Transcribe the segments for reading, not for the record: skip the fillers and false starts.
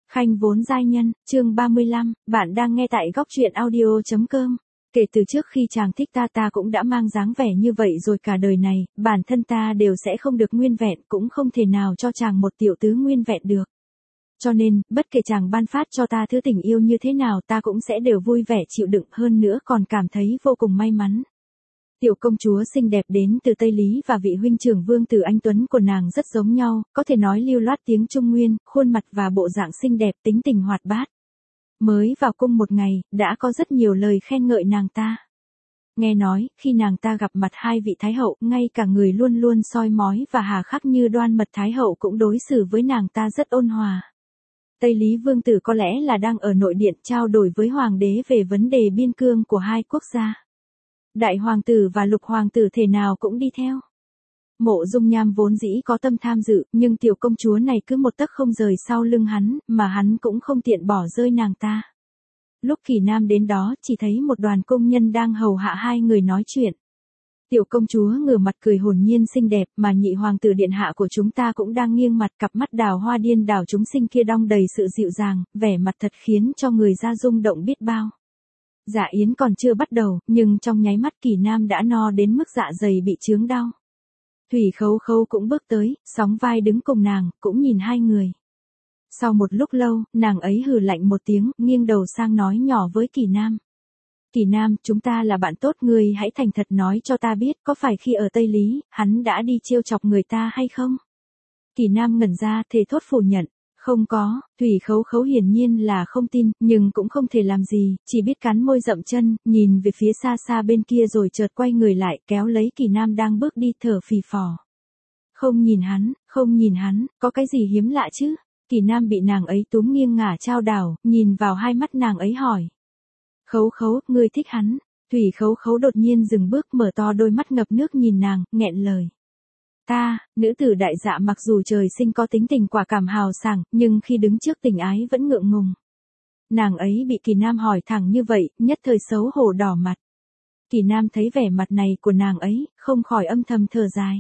Khanh vốn giai nhân, chương 35, bạn đang nghe tại góc truyện audio.com. Kể từ trước khi chàng thích ta cũng đã mang dáng vẻ như vậy rồi cả đời này, bản thân ta đều sẽ không được nguyên vẹn, cũng không thể nào cho chàng một tiểu tứ nguyên vẹn được. Cho nên, bất kể chàng ban phát cho ta thứ tình yêu như thế nào ta cũng sẽ đều vui vẻ chịu đựng, hơn nữa còn cảm thấy vô cùng may mắn. Tiểu công chúa xinh đẹp đến từ Tây Lý và vị huynh trưởng Vương Tử Anh Tuấn của nàng rất giống nhau, có thể nói lưu loát tiếng Trung Nguyên, khuôn mặt và bộ dạng xinh đẹp, tính tình hoạt bát. Mới vào cung một ngày, đã có rất nhiều lời khen ngợi nàng ta. Nghe nói, khi nàng ta gặp mặt hai vị Thái Hậu, ngay cả người luôn luôn soi mói và hà khắc như Đoan Mật Thái Hậu cũng đối xử với nàng ta rất ôn hòa. Tây Lý Vương Tử có lẽ là đang ở nội điện trao đổi với Hoàng đế về vấn đề biên cương của hai quốc gia. Đại hoàng tử và lục hoàng tử thể nào cũng đi theo. Mộ Dung Nham vốn dĩ có tâm tham dự, nhưng tiểu công chúa này cứ một tấc không rời sau lưng hắn, mà hắn cũng không tiện bỏ rơi nàng ta. Lúc Kỳ Nam đến đó, chỉ thấy một đoàn công nhân đang hầu hạ hai người nói chuyện. Tiểu công chúa ngửa mặt cười hồn nhiên xinh đẹp, mà nhị hoàng tử điện hạ của chúng ta cũng đang nghiêng mặt, cặp mắt đào hoa điên đảo chúng sinh kia đong đầy sự dịu dàng, vẻ mặt thật khiến cho người ta rung động biết bao. Dạ yến còn chưa bắt đầu, nhưng trong nháy mắt Kỳ Nam đã no đến mức dạ dày bị chướng đau. Thủy Khấu Khấu cũng bước tới, sóng vai đứng cùng nàng, cũng nhìn hai người. Sau một lúc lâu, nàng ấy hừ lạnh một tiếng, nghiêng đầu sang nói nhỏ với Kỳ Nam. Kỳ Nam, chúng ta là bạn tốt, ngươi hãy thành thật nói cho ta biết, có phải khi ở Tây Lý, hắn đã đi trêu chọc người ta hay không? Kỳ Nam ngẩn ra, thề thốt phủ nhận. Không có, Thủy Khấu Khấu hiển nhiên là không tin, nhưng cũng không thể làm gì, chỉ biết cắn môi dậm chân, nhìn về phía xa xa bên kia rồi chợt quay người lại, kéo lấy Kỳ Nam đang bước đi thở phì phò. Không nhìn hắn, có cái gì hiếm lạ chứ? Kỳ Nam bị nàng ấy túm nghiêng ngả chao đảo, nhìn vào hai mắt nàng ấy hỏi. Khấu Khấu, ngươi thích hắn? Thủy Khấu Khấu đột nhiên dừng bước, mở to đôi mắt ngập nước nhìn nàng, nghẹn lời. Nữ tử đại dạ mặc dù trời sinh có tính tình quả cảm hào sảng, nhưng khi đứng trước tình ái vẫn ngượng ngùng. Nàng ấy bị Kỳ Nam hỏi thẳng như vậy, nhất thời xấu hổ đỏ mặt. Kỳ Nam thấy vẻ mặt này của nàng ấy, không khỏi âm thầm thở dài.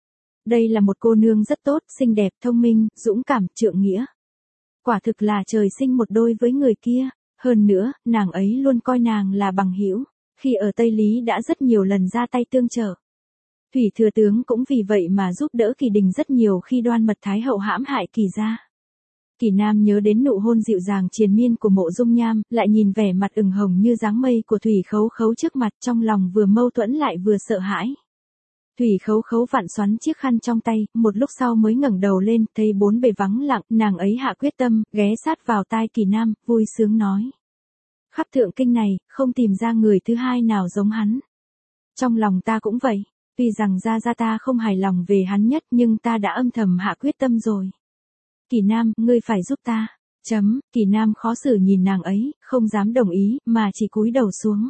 Đây là một cô nương rất tốt, xinh đẹp, thông minh, dũng cảm, trượng nghĩa. Quả thực là trời sinh một đôi với người kia, hơn nữa, nàng ấy luôn coi nàng là bằng hữu, khi ở Tây Lý đã rất nhiều lần ra tay tương trợ. Thủy thừa tướng cũng vì vậy mà giúp đỡ Kỳ Đình rất nhiều khi Đoan Mật Thái Hậu hãm hại Kỳ gia. Kỳ Nam nhớ đến nụ hôn dịu dàng triền miên của Mộ Dung Nham, lại nhìn vẻ mặt ửng hồng như dáng mây của Thủy Khấu Khấu trước mặt, trong lòng vừa mâu thuẫn lại vừa sợ hãi. Thủy Khấu Khấu vặn xoắn chiếc khăn trong tay, một lúc sau mới ngẩng đầu lên, thấy bốn bề vắng lặng, nàng ấy hạ quyết tâm, ghé sát vào tai Kỳ Nam, vui sướng nói. Khắp thượng kinh này, không tìm ra người thứ hai nào giống hắn. Trong lòng ta cũng vậy. Tuy rằng gia ta không hài lòng về hắn nhất nhưng ta đã âm thầm hạ quyết tâm rồi. Kỳ Nam, ngươi phải giúp ta. Kỳ Nam khó xử nhìn nàng ấy, không dám đồng ý, mà chỉ cúi đầu xuống.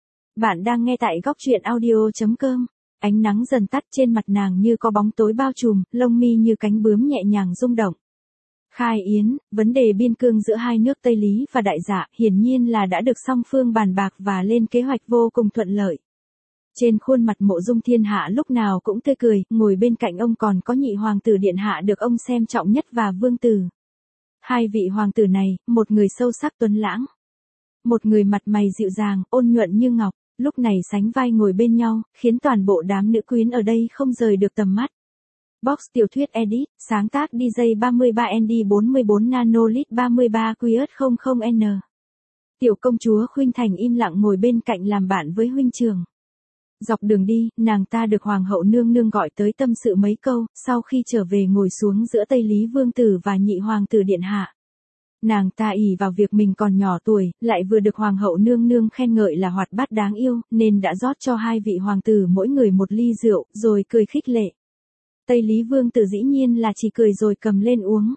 Bạn đang nghe tại góc truyện audio.com. Ánh nắng dần tắt, trên mặt nàng như có bóng tối bao trùm, lông mi như cánh bướm nhẹ nhàng rung động. Khai yến, vấn đề biên cương giữa hai nước Tây Lý và Đại Dạ hiển nhiên là đã được song phương bàn bạc và lên kế hoạch vô cùng thuận lợi. Trên khuôn mặt Mộ Dung Thiên Hạ lúc nào cũng tươi cười, ngồi bên cạnh ông còn có nhị hoàng tử điện hạ được ông xem trọng nhất và vương tử. Hai vị hoàng tử này, một người sâu sắc tuấn lãng, một người mặt mày dịu dàng, ôn nhuận như ngọc, lúc này sánh vai ngồi bên nhau, khiến toàn bộ đám nữ quyến ở đây không rời được tầm mắt. Box tiểu thuyết edit, sáng tác DJ 33ND 44 Nanolit 33 QS 00N. Tiểu công chúa Khuynh Thành im lặng ngồi bên cạnh làm bạn với huynh trưởng. Dọc đường đi, nàng ta được hoàng hậu nương nương gọi tới tâm sự mấy câu, sau khi trở về ngồi xuống giữa Tây Lý Vương Tử và nhị hoàng tử điện hạ. Nàng ta ỷ vào việc mình còn nhỏ tuổi, lại vừa được hoàng hậu nương nương khen ngợi là hoạt bát đáng yêu, nên đã rót cho hai vị hoàng tử mỗi người một ly rượu, rồi cười khích lệ. Tây Lý Vương Tử dĩ nhiên là chỉ cười rồi cầm lên uống.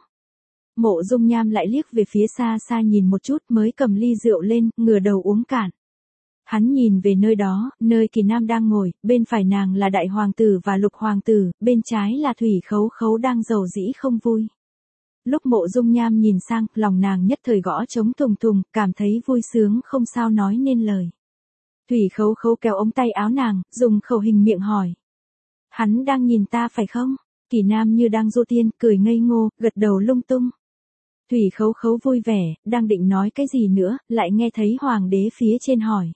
Mộ Dung Nham lại liếc về phía xa xa nhìn một chút mới cầm ly rượu lên, ngửa đầu uống cạn. Hắn nhìn về nơi đó, nơi Kỳ Nam đang ngồi, bên phải nàng là đại hoàng tử và lục hoàng tử, bên trái là Thủy Khấu Khấu đang rầu rĩ không vui. Lúc Mộ Dung Nham nhìn sang, lòng nàng nhất thời gõ trống thùng thùng, cảm thấy vui sướng không sao nói nên lời. Thủy Khấu Khấu kéo ống tay áo nàng, dùng khẩu hình miệng hỏi. Hắn đang nhìn ta phải không? Kỳ Nam như đang du tiên, cười ngây ngô, gật đầu lung tung. Thủy Khấu Khấu vui vẻ, đang định nói cái gì nữa, lại nghe thấy hoàng đế phía trên hỏi.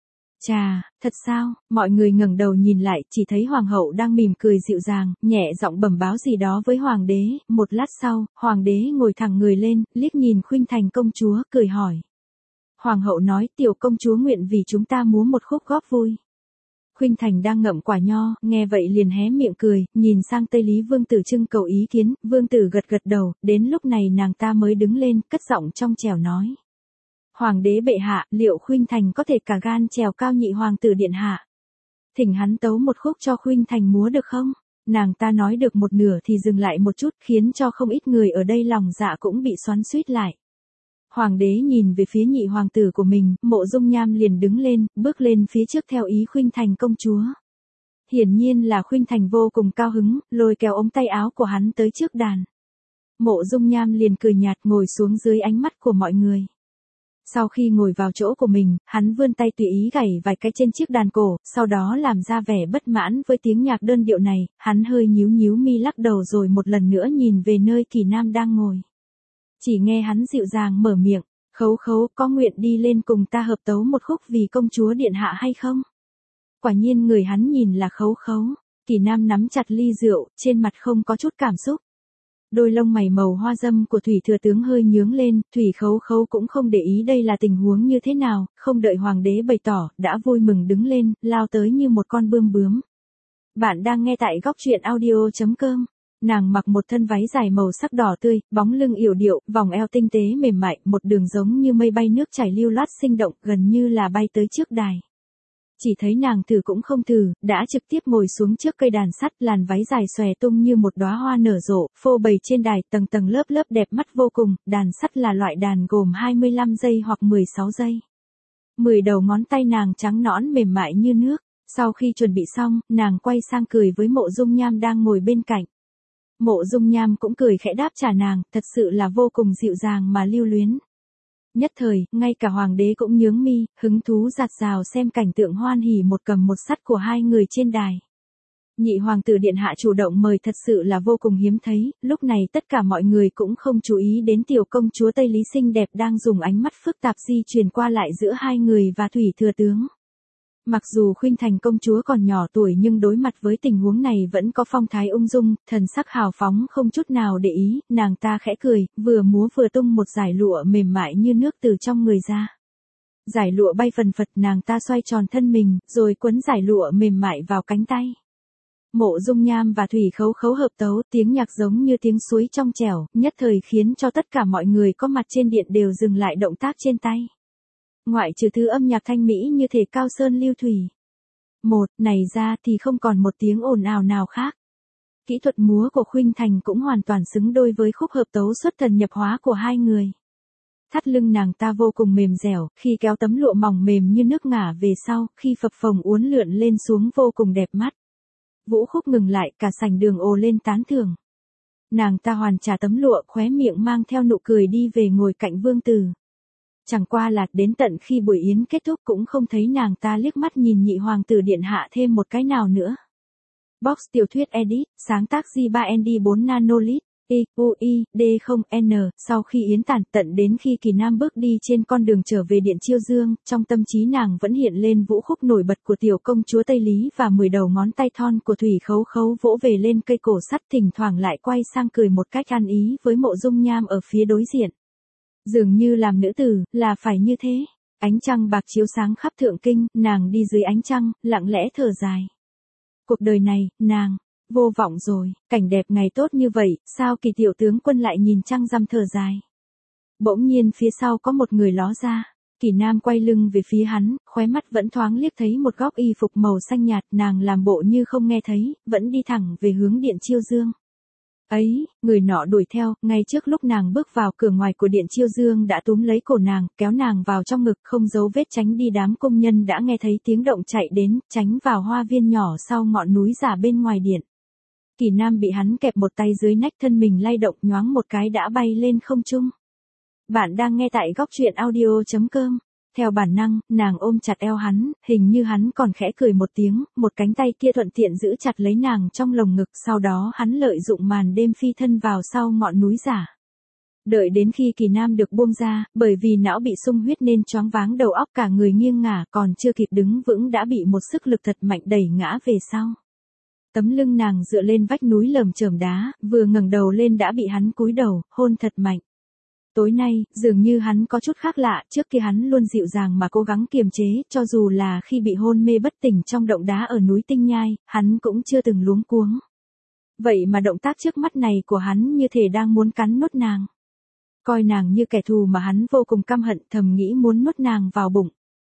Chà, thật sao? Mọi người ngẩng đầu nhìn lại, chỉ thấy hoàng hậu đang mỉm cười dịu dàng, nhẹ giọng bẩm báo gì đó với hoàng đế. Một lát sau, hoàng đế ngồi thẳng người lên, liếc nhìn Khuynh Thành công chúa, cười hỏi. Hoàng hậu nói, tiểu công chúa nguyện vì chúng ta múa một khúc góp vui. Khuynh Thành đang ngậm quả nho, nghe vậy liền hé miệng cười, nhìn sang Tây Lý Vương tử trưng cầu ý kiến. Vương tử gật gật đầu, đến lúc này nàng ta mới đứng lên, cất giọng trong trẻo nói. Hoàng đế bệ hạ, liệu Khuynh Thành có thể cả gan trèo cao nhị hoàng tử điện hạ? Thỉnh hắn tấu một khúc cho Khuynh Thành múa được không? Nàng ta nói được một nửa thì dừng lại một chút, khiến cho không ít người ở đây lòng dạ cũng bị xoắn xuýt lại. Hoàng đế nhìn về phía nhị hoàng tử của mình, Mộ Dung Nham liền đứng lên, bước lên phía trước theo ý Khuynh Thành công chúa. Hiển nhiên là Khuynh Thành vô cùng cao hứng, lôi kéo ống tay áo của hắn tới trước đàn. Mộ Dung Nham liền cười nhạt ngồi xuống dưới ánh mắt của mọi người. Sau khi ngồi vào chỗ của mình, hắn vươn tay tùy ý gảy vài cái trên chiếc đàn cổ, sau đó làm ra vẻ bất mãn với tiếng nhạc đơn điệu này, hắn hơi nhíu nhíu mi lắc đầu rồi một lần nữa nhìn về nơi Kỳ Nam đang ngồi. Chỉ nghe hắn dịu dàng mở miệng, Khấu Khấu có nguyện đi lên cùng ta hợp tấu một khúc vì công chúa điện hạ hay không? Quả nhiên người hắn nhìn là Khấu Khấu. Kỳ Nam nắm chặt ly rượu, trên mặt không có chút cảm xúc. Đôi lông mày màu hoa dâm của Thủy thừa tướng hơi nhướng lên, Thủy Khấu Khấu cũng không để ý đây là tình huống như thế nào, không đợi hoàng đế bày tỏ, đã vui mừng đứng lên, lao tới như một con bươm bướm. Bạn đang nghe tại góc truyện audio.com. Nàng mặc một thân váy dài màu sắc đỏ tươi, bóng lưng yểu điệu, vòng eo tinh tế mềm mại, một đường giống như mây bay nước chảy lưu loát sinh động, gần như là bay tới trước đài. Chỉ thấy nàng thử cũng không thử, đã trực tiếp ngồi xuống trước cây đàn sắt, làn váy dài xòe tung như một đóa hoa nở rộ, phô bày trên đài, tầng tầng lớp lớp đẹp mắt vô cùng. Đàn sắt là loại đàn gồm 25 giây hoặc 16 giây. 10 đầu ngón tay nàng trắng nõn mềm mại như nước. Sau khi chuẩn bị xong, nàng quay sang cười với Mộ Dung Nham đang ngồi bên cạnh. Mộ Dung Nham cũng cười khẽ đáp trả nàng, thật sự là vô cùng dịu dàng mà lưu luyến. Nhất thời, ngay cả hoàng đế cũng nhướng mi, hứng thú dạt dào xem cảnh tượng hoan hỉ một cầm một sắt của hai người trên đài. Nhị hoàng tử điện hạ chủ động mời thật sự là vô cùng hiếm thấy, lúc này tất cả mọi người cũng không chú ý đến tiểu công chúa Tây Lý xinh đẹp đang dùng ánh mắt phức tạp di chuyển qua lại giữa hai người và Thủy thừa tướng. Mặc dù Khuynh Thành công chúa còn nhỏ tuổi nhưng đối mặt với tình huống này vẫn có phong thái ung dung, thần sắc hào phóng không chút nào để ý, nàng ta khẽ cười, vừa múa vừa tung một dải lụa mềm mại như nước từ trong người ra. Dải lụa bay phần phật, nàng ta xoay tròn thân mình, rồi quấn dải lụa mềm mại vào cánh tay. Mộ Dung Nham và Thủy Khấu Khấu hợp tấu, tiếng nhạc giống như tiếng suối trong trẻo, nhất thời khiến cho tất cả mọi người có mặt trên điện đều dừng lại động tác trên tay. Ngoại trừ thứ âm nhạc thanh mỹ như thể cao sơn lưu thủy. Này ra thì không còn một tiếng ồn ào nào khác. Kỹ thuật múa của Khuynh Thành cũng hoàn toàn xứng đôi với khúc hợp tấu xuất thần nhập hóa của hai người. Thắt lưng nàng ta vô cùng mềm dẻo, khi kéo tấm lụa mỏng mềm như nước ngả về sau, khi phập phồng uốn lượn lên xuống vô cùng đẹp mắt. Vũ khúc ngừng lại, cả sảnh đường ồ lên tán thưởng. Nàng ta hoàn trả tấm lụa, khóe miệng mang theo nụ cười đi về ngồi cạnh vương tử. Chẳng qua là đến tận khi buổi yến kết thúc cũng không thấy nàng ta liếc mắt nhìn nhị hoàng tử điện hạ thêm một cái nào nữa. Box tiểu thuyết edit, sáng tác G3ND4 Nanolit, D0N, sau khi yến tàn tận đến khi Kỳ Nam bước đi trên con đường trở về điện Chiêu Dương, trong tâm trí nàng vẫn hiện lên vũ khúc nổi bật của tiểu công chúa Tây Lý và 10 đầu ngón tay thon của Thủy Khấu Khấu vỗ về lên cây cổ sắt, thỉnh thoảng lại quay sang cười một cách ăn ý với Mộ Dung Nham ở phía đối diện. Dường như làm nữ tử, là phải như thế. Ánh trăng bạc chiếu sáng khắp thượng kinh, nàng đi dưới ánh trăng, lặng lẽ thở dài. Cuộc đời này, nàng, vô vọng rồi, cảnh đẹp ngày tốt như vậy, sao Kỳ tiểu tướng quân lại nhìn trăng rằm thở dài. Bỗng nhiên phía sau có một người ló ra. Kỳ Nam quay lưng về phía hắn, khóe mắt vẫn thoáng liếc thấy một góc y phục màu xanh nhạt, nàng làm bộ như không nghe thấy, vẫn đi thẳng về hướng điện Chiêu Dương. Ấy, người nọ đuổi theo, ngay trước lúc nàng bước vào cửa ngoài của điện Chiêu Dương đã túm lấy cổ nàng, kéo nàng vào trong ngực, không giấu vết tránh đi. Đám công nhân đã nghe thấy tiếng động chạy đến, tránh vào hoa viên nhỏ sau ngọn núi giả bên ngoài điện. Kỳ Nam bị hắn kẹp một tay dưới nách, thân mình lay động nhoáng một cái đã bay lên không trung. Bạn đang nghe tại góc truyện audio.com. Theo bản năng, nàng ôm chặt eo hắn, hình như hắn còn khẽ cười một tiếng, một cánh tay kia thuận tiện giữ chặt lấy nàng trong lồng ngực, sau đó hắn lợi dụng màn đêm phi thân vào sau ngọn núi giả. Đợi đến khi Kỳ Nam được buông ra, bởi vì não bị xung huyết nên choáng váng đầu óc cả người nghiêng ngả, còn chưa kịp đứng vững đã bị một sức lực thật mạnh đẩy ngã về sau. Tấm lưng nàng dựa lên vách núi lởm chởm đá, vừa ngẩng đầu lên đã bị hắn cúi đầu, hôn thật mạnh. Tối nay, dường như hắn có chút khác lạ, trước kia hắn luôn dịu dàng mà cố gắng kiềm chế, cho dù là khi bị hôn mê bất tỉnh trong động đá ở núi Tinh Nhai, hắn cũng chưa từng luống cuống. Vậy mà động tác trước mắt này của hắn như thể đang muốn cắn nuốt nàng. Coi nàng như kẻ thù mà hắn vô cùng căm hận, thầm nghĩ muốn nuốt nàng vào bụng.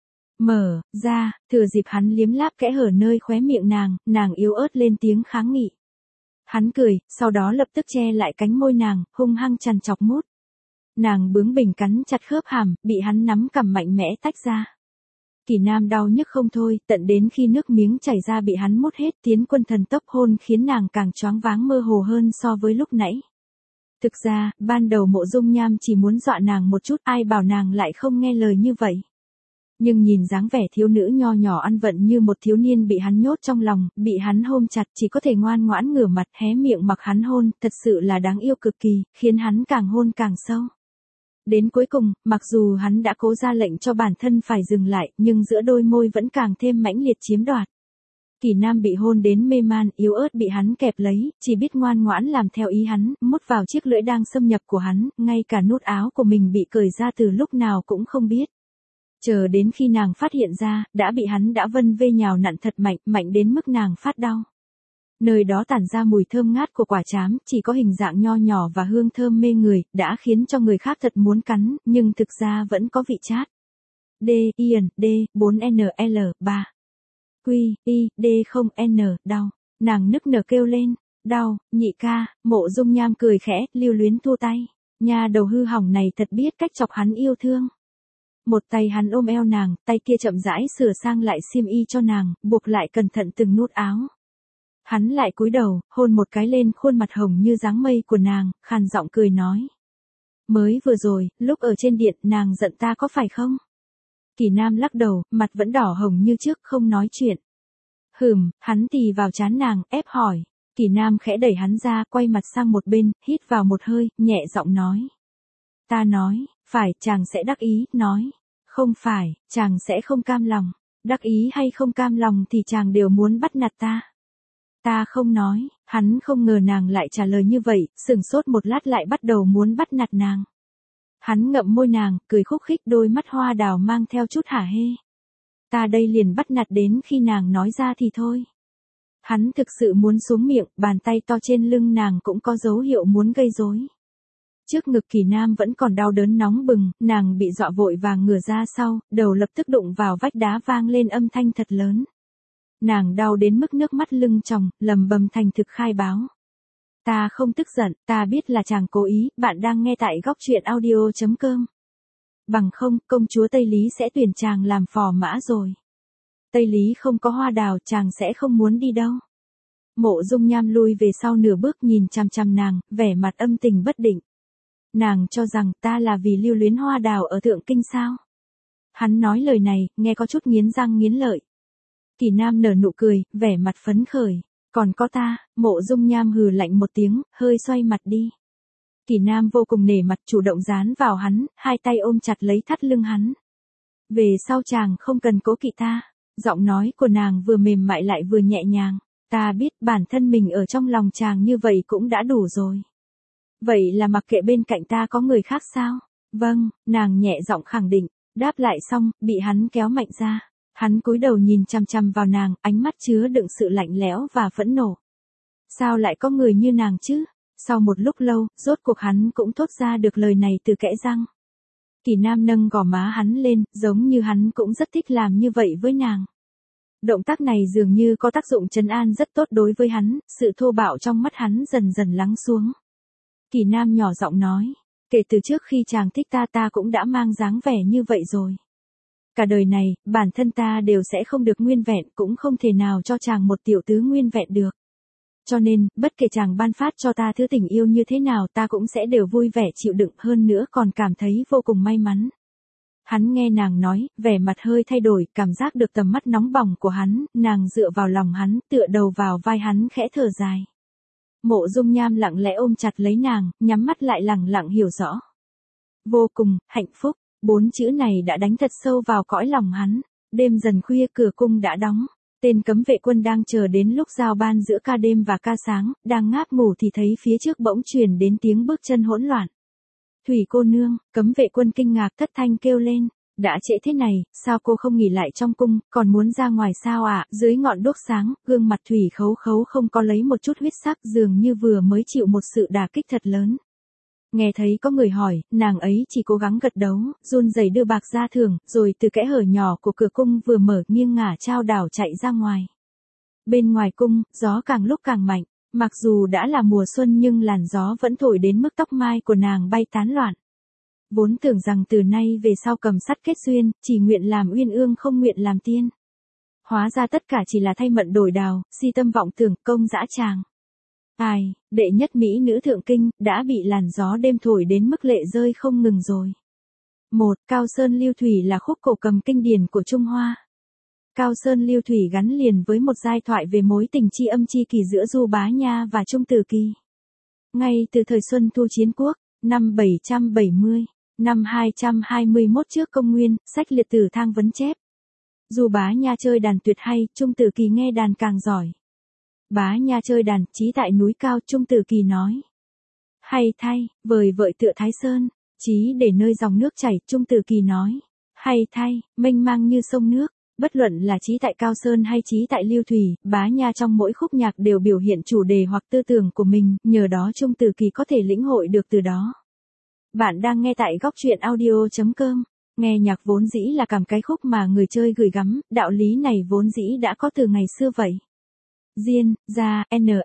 Mở ra, thừa dịp hắn liếm láp kẽ hở nơi khóe miệng nàng yếu ớt lên tiếng kháng nghị. Hắn cười, sau đó lập tức che lại cánh môi nàng, hung hăng chằn chọc mút. Nàng bướng bỉnh cắn chặt khớp hàm, bị hắn nắm cầm mạnh mẽ tách ra. Kỳ Nam đau nhức không thôi, tận đến khi nước miếng chảy ra bị hắn mút hết, tiến quân thần tốc hôn khiến nàng càng choáng váng mơ hồ hơn so với lúc nãy. Thực ra, ban đầu Mộ Dung Nham chỉ muốn dọa nàng một chút, ai bảo nàng lại không nghe lời như vậy. Nhưng nhìn dáng vẻ thiếu nữ nho nhỏ ăn vận như một thiếu niên bị hắn nhốt trong lòng, bị hắn ôm chặt chỉ có thể ngoan ngoãn ngửa mặt hé miệng mặc hắn hôn, thật sự là đáng yêu cực kỳ, khiến hắn càng hôn càng sâu. Đến cuối cùng, mặc dù hắn đã cố ra lệnh cho bản thân phải dừng lại, nhưng giữa đôi môi vẫn càng thêm mãnh liệt chiếm đoạt. Kỳ Nam bị hôn đến mê man, yếu ớt bị hắn kẹp lấy, chỉ biết ngoan ngoãn làm theo ý hắn, mút vào chiếc lưỡi đang xâm nhập của hắn, ngay cả nút áo của mình bị cởi ra từ lúc nào cũng không biết. Chờ đến khi nàng phát hiện ra, đã bị hắn đã vân vê nhào nặn thật mạnh, mạnh đến mức nàng phát đau. Nơi đó tản ra mùi thơm ngát của quả trám, chỉ có hình dạng nho nhỏ và hương thơm mê người, đã khiến cho người khác thật muốn cắn, nhưng thực ra vẫn có vị chát. D, Ian, D, 4NL, 3. Quy, I, D, 0N, đau. Nàng nức nở kêu lên, đau, nhị ca, Mộ Dung Nham cười khẽ, lưu luyến thua tay. Nha đầu hư hỏng này thật biết cách chọc hắn yêu thương. Một tay hắn ôm eo nàng, tay kia chậm rãi sửa sang lại xiêm y cho nàng, buộc lại cẩn thận từng nút áo. Hắn lại cúi đầu, hôn một cái lên khuôn mặt hồng như dáng mây của nàng, khàn giọng cười nói. Mới vừa rồi, lúc ở trên điện, nàng giận ta có phải không? Kỳ Nam lắc đầu, mặt vẫn đỏ hồng như trước, không nói chuyện. Hắn tì vào trán nàng, ép hỏi. Kỳ Nam khẽ đẩy hắn ra, quay mặt sang một bên, hít vào một hơi, nhẹ giọng nói. Ta nói, phải, chàng sẽ đắc ý, nói. Không phải, chàng sẽ không cam lòng. Đắc ý hay không cam lòng thì chàng đều muốn bắt nạt ta. Ta không nói, hắn không ngờ nàng lại trả lời như vậy, sửng sốt một lát lại bắt đầu muốn bắt nạt nàng. Hắn ngậm môi nàng, cười khúc khích, đôi mắt hoa đào mang theo chút hả hê. Ta đây liền bắt nạt đến khi nàng nói ra thì thôi. Hắn thực sự muốn xuống miệng, bàn tay to trên lưng nàng cũng có dấu hiệu muốn gây rối. Trước ngực Kỳ Nam vẫn còn đau đớn nóng bừng, nàng bị dọa vội vàng ngửa ra sau, đầu lập tức đụng vào vách đá vang lên âm thanh thật lớn. Nàng đau đến mức nước mắt lưng tròng, lầm bầm thành thực khai báo. Ta không tức giận, ta biết là chàng cố ý, bạn đang nghe tại góc truyện audio.com. Bằng không, công chúa Tây Lý sẽ tuyển chàng làm phò mã rồi. Tây Lý không có hoa đào, chàng sẽ không muốn đi đâu. Mộ Dung Nham lui về sau nửa bước nhìn chằm chằm nàng, vẻ mặt âm tình bất định. Nàng cho rằng ta là vì lưu luyến hoa đào ở Thượng Kinh sao? Hắn nói lời này, nghe có chút nghiến răng nghiến lợi. Kỳ Nam nở nụ cười, vẻ mặt phấn khởi. Còn có ta, Mộ Dung Nham hừ lạnh một tiếng, hơi xoay mặt đi. Kỳ Nam vô cùng nể mặt, chủ động dán vào hắn, hai tay ôm chặt lấy thắt lưng hắn. Về sau chàng không cần cố kỵ ta. Giọng nói của nàng vừa mềm mại lại vừa nhẹ nhàng. Ta biết bản thân mình ở trong lòng chàng như vậy cũng đã đủ rồi. Vậy là mặc kệ bên cạnh ta có người khác sao? Vâng, nàng nhẹ giọng khẳng định. Đáp lại xong, bị hắn kéo mạnh ra. Hắn cúi đầu nhìn chằm chằm vào nàng, ánh mắt chứa đựng sự lạnh lẽo và phẫn nộ. Sao lại có người như nàng chứ? Sau một lúc lâu, rốt cuộc hắn cũng thốt ra được lời này từ kẽ răng. Kỳ Nam nâng gò má hắn lên, giống như hắn cũng rất thích làm như vậy với nàng. Động tác này dường như có tác dụng trấn an rất tốt đối với hắn, sự thô bạo trong mắt hắn dần dần lắng xuống. Kỳ Nam nhỏ giọng nói, kể từ trước khi chàng thích ta cũng đã mang dáng vẻ như vậy rồi. Cả đời này, bản thân ta đều sẽ không được nguyên vẹn, cũng không thể nào cho chàng một tiểu tứ nguyên vẹn được. Cho nên, bất kể chàng ban phát cho ta thứ tình yêu như thế nào ta cũng sẽ đều vui vẻ chịu đựng, hơn nữa còn cảm thấy vô cùng may mắn. Hắn nghe nàng nói, vẻ mặt hơi thay đổi, cảm giác được tầm mắt nóng bỏng của hắn, nàng dựa vào lòng hắn, tựa đầu vào vai hắn khẽ thở dài. Mộ Dung Nham lặng lẽ ôm chặt lấy nàng, nhắm mắt lại lẳng lặng hiểu rõ. Vô cùng, hạnh phúc, 4 chữ này đã đánh thật sâu vào cõi lòng hắn. Đêm dần khuya cửa cung đã đóng. Tên cấm vệ quân đang chờ đến lúc giao ban giữa ca đêm và ca sáng, đang ngáp ngủ thì thấy phía trước bỗng truyền đến tiếng bước chân hỗn loạn. Thủy cô nương, cấm vệ quân kinh ngạc thất thanh kêu lên. Đã trễ thế này, sao cô không nghỉ lại trong cung, còn muốn ra ngoài sao ạ? Dưới ngọn đuốc sáng, gương mặt Thủy Khấu Khấu không có lấy một chút huyết sắc, dường như vừa mới chịu một sự đả kích thật lớn. Nghe thấy có người hỏi, nàng ấy chỉ cố gắng gật đầu, run rẩy đưa bạc ra thưởng, rồi từ kẽ hở nhỏ của cửa cung vừa mở nghiêng ngả chao đảo chạy ra ngoài. Bên ngoài cung, gió càng lúc càng mạnh, mặc dù đã là mùa xuân nhưng làn gió vẫn thổi đến mức tóc mai của nàng bay tán loạn. Vốn tưởng rằng từ nay về sau cầm sắt kết duyên, chỉ nguyện làm uyên ương không nguyện làm tiên. Hóa ra tất cả chỉ là thay mận đổi đào, si tâm vọng tưởng công dã tràng. Ai, đệ nhất mỹ nữ thượng kinh, đã bị làn gió đêm thổi đến mức lệ rơi không ngừng rồi. 1. Cao Sơn Lưu Thủy là khúc cổ cầm kinh điển của Trung Hoa. Cao Sơn Lưu Thủy gắn liền với một giai thoại về mối tình tri âm tri kỳ giữa Du Bá Nha và Trung Tử Kỳ. Ngay từ thời Xuân Thu Chiến Quốc, năm 770, năm 221 trước công nguyên, sách liệt tử Thang Vấn chép. Du Bá Nha chơi đàn tuyệt hay, Trung Tử Kỳ nghe đàn càng giỏi. Bá Nha chơi đàn, chí tại núi cao, Trung Tử Kỳ nói. Hay thay, vời vợi tựa Thái Sơn, chí để nơi dòng nước chảy, Trung Tử Kỳ nói. Hay thay, mênh mang như sông nước, bất luận là chí tại Cao Sơn hay chí tại Lưu Thủy, Bá Nha trong mỗi khúc nhạc đều biểu hiện chủ đề hoặc tư tưởng của mình, nhờ đó Trung Tử Kỳ có thể lĩnh hội được từ đó. Bạn đang nghe tại góc truyện audio.com. Nghe nhạc vốn dĩ là cảm cái khúc mà người chơi gửi gắm, đạo lý này vốn dĩ đã có từ ngày xưa vậy. Diên, ra,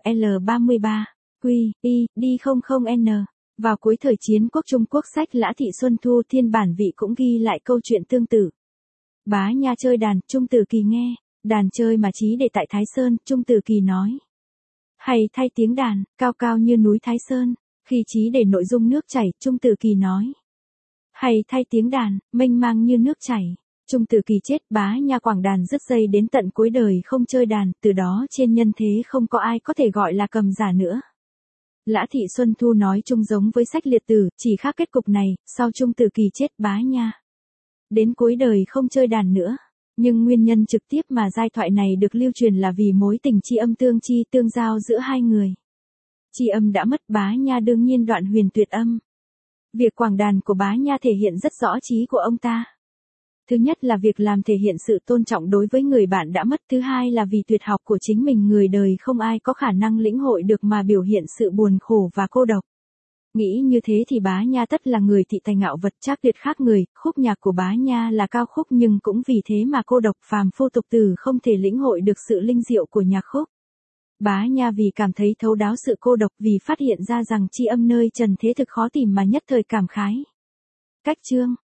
NL33, Quy, Y, D00N. Vào cuối thời chiến quốc Trung Quốc sách Lã Thị Xuân Thu Thiên bản vị cũng ghi lại câu chuyện tương tự. Bá Nha chơi đàn, Trung Tử Kỳ nghe, đàn chơi mà chí để tại Thái Sơn, Trung Tử Kỳ nói. Hay thay tiếng đàn, cao cao như núi Thái Sơn, khi chí để nội dung nước chảy, Trung Tử Kỳ nói. Hay thay tiếng đàn, mênh mang như nước chảy. Trung Tử Kỳ chết, Bá Nha quảng đàn dứt dây đến tận cuối đời không chơi đàn, từ đó trên nhân thế không có ai có thể gọi là cầm giả nữa. Lã Thị Xuân Thu nói chung giống với sách liệt tử, chỉ khác kết cục này, sau Trung Tử Kỳ chết Bá Nha đến cuối đời không chơi đàn nữa. Nhưng nguyên nhân trực tiếp mà giai thoại này được lưu truyền là vì mối tình tri âm tương chi tương giao giữa hai người. Tri âm đã mất, Bá Nha đương nhiên đoạn huyền tuyệt âm. Việc quảng đàn của Bá Nha thể hiện rất rõ trí của ông ta. Thứ nhất là việc làm thể hiện sự tôn trọng đối với người bạn đã mất. Thứ hai là vì tuyệt học của chính mình người đời không ai có khả năng lĩnh hội được mà biểu hiện sự buồn khổ và cô độc. Nghĩ như thế thì Bá Nha tất là người thị tài ngạo vật trác tuyệt khác người, khúc nhạc của Bá Nha là cao khúc nhưng cũng vì thế mà cô độc phàm phu tục tử không thể lĩnh hội được sự linh diệu của nhạc khúc. Bá Nha vì cảm thấy thấu đáo sự cô độc, vì phát hiện ra rằng tri âm nơi trần thế thực khó tìm mà nhất thời cảm khái. Cách chương,